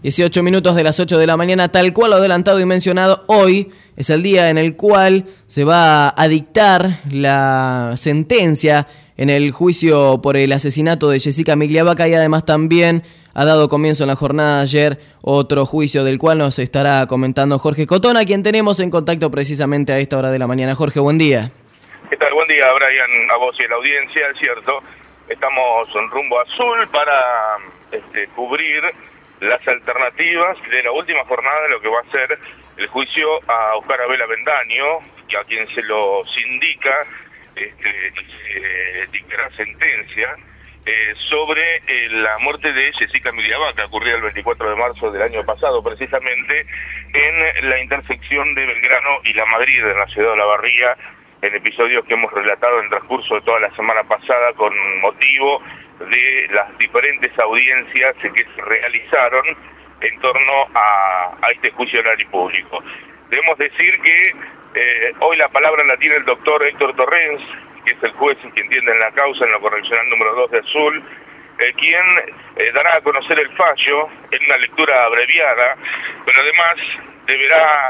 18 minutos de las 8 de la mañana, tal cual lo adelantado y mencionado, hoy es el día en el cual se va a dictar la sentencia en el juicio por el asesinato de Jessica Migliavaca, y además también ha dado comienzo en la jornada de ayer otro juicio del cual nos estará comentando Jorge Cotón, a quien tenemos en contacto precisamente a esta hora de la mañana. Jorge, buen día. ¿Qué tal? Buen día, Brian, a vos y a la audiencia, es cierto. Estamos en rumbo azul para cubrir las alternativas de la última jornada de lo que va a ser el juicio a Oscar Abel Avendaño, y a quien se los indica se dictará sentencia sobre la muerte de Jessica Migliavaca, ocurrida el 24 de marzo del año pasado, precisamente en la intersección de Belgrano y La Madrid, en la ciudad de Olavarría, en episodios que hemos relatado en el transcurso de toda la semana pasada con motivo de las diferentes audiencias que se realizaron en torno a este juicio oral y público. Debemos decir que hoy la palabra la tiene el doctor Héctor Torrens, que es el juez que entiende en la causa en lo correccional número 2 de Azul, quien dará a conocer el fallo en una lectura abreviada, pero además deberá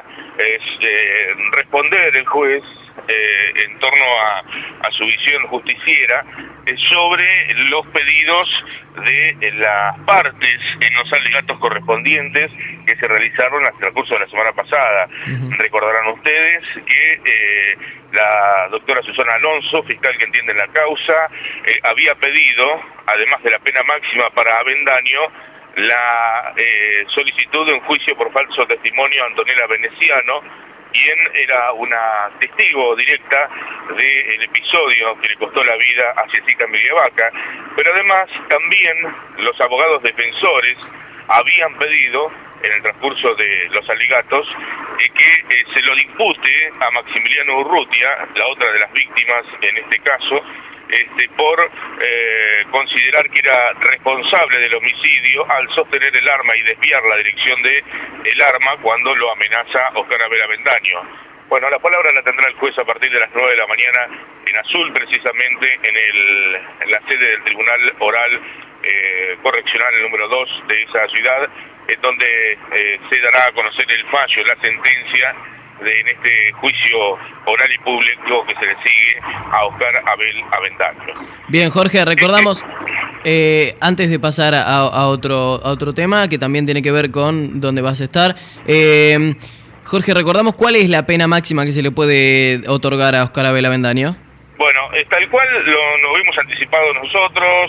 responder el juez en torno a su visión justiciera sobre los pedidos de las partes en los alegatos correspondientes que se realizaron en el transcurso de la semana pasada. Recordarán ustedes que la doctora Susana Alonso, fiscal que entiende la causa, había pedido, además de la pena máxima para Avendaño, la solicitud de un juicio por falso testimonio a Antonella Veneciano, quien era una testigo directa del episodio que le costó la vida a Jessica Migliavaca, pero además también los abogados defensores habían pedido en el transcurso de los alegatos que se lo impute a Maximiliano Urrutia, la otra de las víctimas en este caso, por considerar que era responsable del homicidio al sostener el arma y desviar la dirección de el arma cuando lo amenaza Oscar Abel Avendaño. Bueno, la palabra la tendrá el juez a partir de las 9 de la mañana en Azul, precisamente en la sede del Tribunal Oral Correccional número 2 de esa ciudad, en donde se dará a conocer el fallo, la sentencia en este juicio oral y público que se le sigue a Oscar Abel Avendaño. Bien, Jorge, recordamos, antes de pasar a otro tema que también tiene que ver con dónde vas a estar, Jorge, recordamos cuál es la pena máxima que se le puede otorgar a Oscar Abel Avendaño. Bueno, tal cual lo habíamos anticipado nosotros,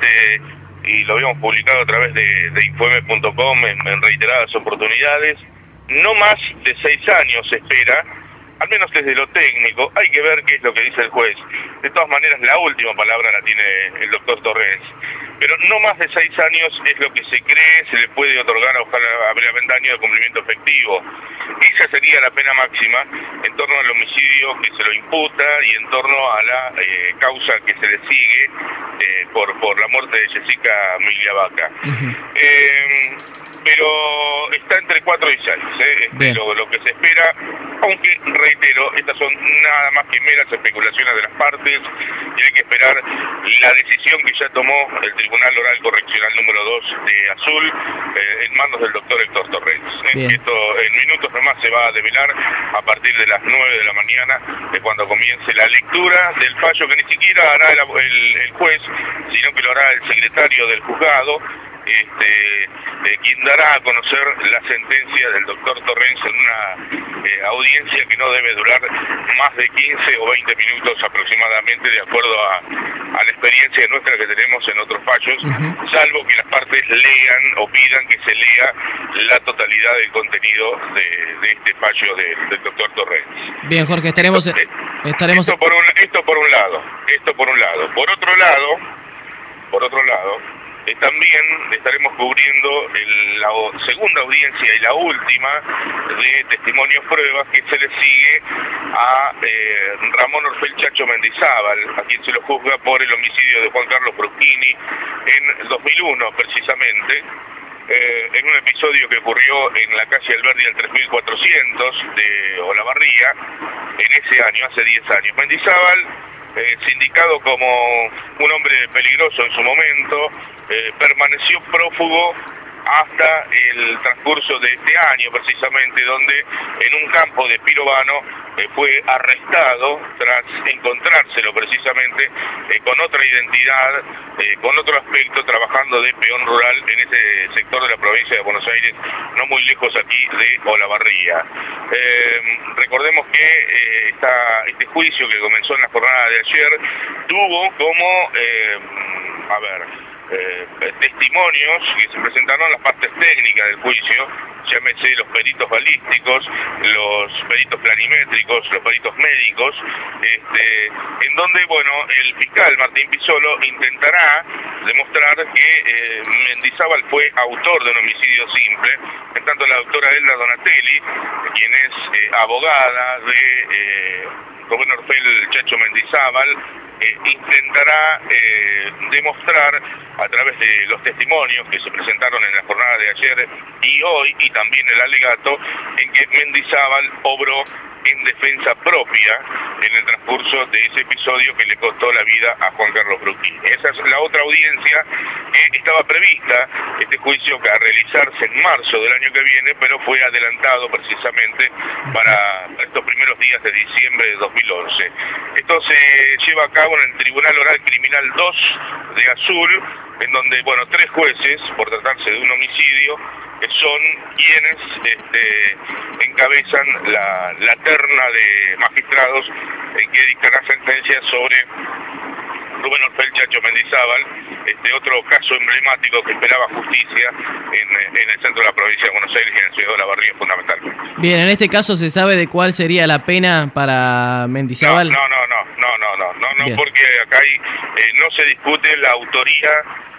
y lo habíamos publicado a través de Infome.com en reiteradas oportunidades. No más de 6 años se espera, al menos desde lo técnico. Hay que ver qué es lo que dice el juez. De todas maneras, la última palabra la tiene el doctor Torrens. Pero no más de 6 años es lo que se cree se le puede otorgar a Oscar Abel Avendaño de cumplimiento efectivo. Esa sería la pena máxima en torno al homicidio que se lo imputa y en torno a la causa que se le sigue por la muerte de Jessica Migliavaca. Pero está entre 4 y 6, lo que se espera, aunque reitero, estas son nada más que meras especulaciones de las partes y hay que esperar la decisión que ya tomó el Tribunal Oral Correccional número 2 de Azul en manos del doctor Héctor Torrens. Esto en minutos nomás se va a develar a partir de las 9 de la mañana, cuando comience la lectura del fallo que ni siquiera hará el juez, sino que lo hará el secretario del juzgado, quien dará a conocer la sentencia del doctor Torrens en una audiencia que no debe durar más de 15 o 20 minutos aproximadamente, de acuerdo a la experiencia nuestra que tenemos en otros fallos, salvo que las partes lean o pidan que se lea la totalidad del contenido de este fallo del doctor Torrens. Bien, Jorge, estaremos... Esto por un lado. Por otro lado, también estaremos cubriendo la segunda audiencia y la última de testimonios pruebas que se le sigue a Ramón Orfel Chacho Mendizábal, a quien se lo juzga por el homicidio de Juan Carlos Bruschini en 2001 precisamente, en un episodio que ocurrió en la calle Alberdi al 3400 de Olavarría, en ese año, hace 10 años. Mendizábal, sindicado como un hombre peligroso en su momento, permaneció prófugo hasta el transcurso de este año, precisamente, donde en un campo de Pirovano fue arrestado tras encontrárselo precisamente con otra identidad, con otro aspecto, trabajando de peón rural en ese sector de la provincia de Buenos Aires, no muy lejos aquí de Olavarría. Recordemos que este juicio que comenzó en la jornada de ayer tuvo como, testimonios que se presentaron en las partes técnicas del juicio, llámese los peritos balísticos, los peritos planimétricos, los peritos médicos, en donde, bueno, el fiscal Martín Pisolo intentará demostrar que Mendizábal fue autor de un homicidio simple, en tanto la doctora Elda Donatelli, quien es abogada de Rubén Orfel Chacho Mendizábal, intentará demostrar a través de los testimonios que se presentaron en la jornada de ayer y hoy, y también el alegato, en que Mendizábal obró en defensa propia en el transcurso de ese episodio que le costó la vida a Juan Carlos Bruchini. Esa es la otra audiencia que estaba prevista, este juicio que a realizarse en marzo del año que viene, pero fue adelantado precisamente para estos primeros días de diciembre de 2011. Esto se lleva a cabo en el Tribunal Oral Criminal 2 de Azul, en donde, bueno, 3 jueces, por tratarse de un homicidio, son quienes encabezan la terna de magistrados que dictará sentencia sobre Rubén Orfel Chacho Mendizábal, otro caso emblemático que esperaba justicia en el centro de la provincia de Buenos Aires y en la ciudad de Olavarría fundamentalmente. Bien, en este caso se sabe de cuál sería la pena para Mendizábal. No, porque acá no se discute la autoría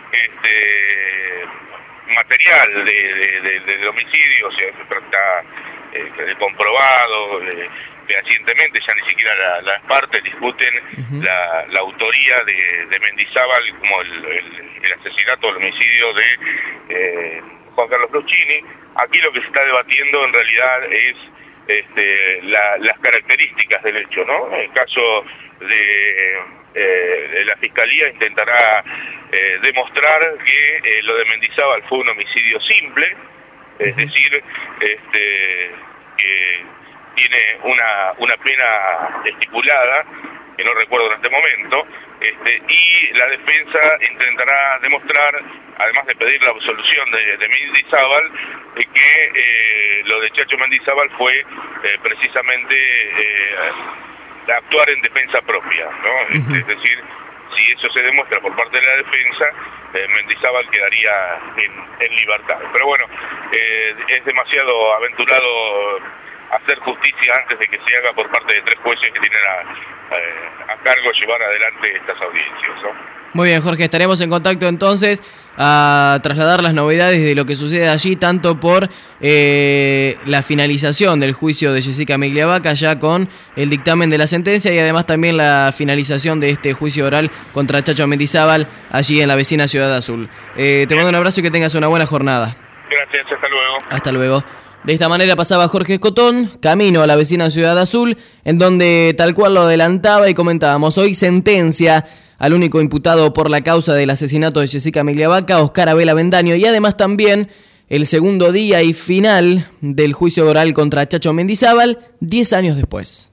material del homicidio, o sea, está comprobado fehacientemente, ya ni siquiera las partes discuten la autoría de Mendizábal como el asesinato o el homicidio de Juan Carlos Bruchini. Aquí lo que se está debatiendo en realidad es las características del hecho, ¿no? En el caso de la Fiscalía intentará demostrar que lo de Mendizábal fue un homicidio simple, es decir, que tiene una pena estipulada, que no recuerdo en este momento, y la defensa intentará demostrar, además de pedir la absolución de Mendizábal, que lo de Chacho Mendizábal fue precisamente actuar en defensa propia, ¿no? Es decir, si eso se demuestra por parte de la defensa, Mendizábal quedaría en libertad. Pero bueno, es demasiado aventurado hacer justicia antes de que se haga por parte de 3 jueces que tienen a cargo llevar adelante estas audiencias, ¿no? Muy bien, Jorge, estaremos en contacto entonces a trasladar las novedades de lo que sucede allí, tanto por la finalización del juicio de Jessica Migliavaca ya con el dictamen de la sentencia y además también la finalización de este juicio oral contra Chacho Mendizábal allí en la vecina Ciudad Azul. Te mando un abrazo y que tengas una buena jornada. Gracias, hasta luego. Hasta luego. De esta manera pasaba Jorge Escotón, camino a la vecina Ciudad Azul, en donde tal cual lo adelantaba y comentábamos, hoy sentencia al único imputado por la causa del asesinato de Jessica Migliavaca, Oscar Abel Avendaño, y además también el segundo día y final del juicio oral contra Chacho Mendizábal, 10 años después.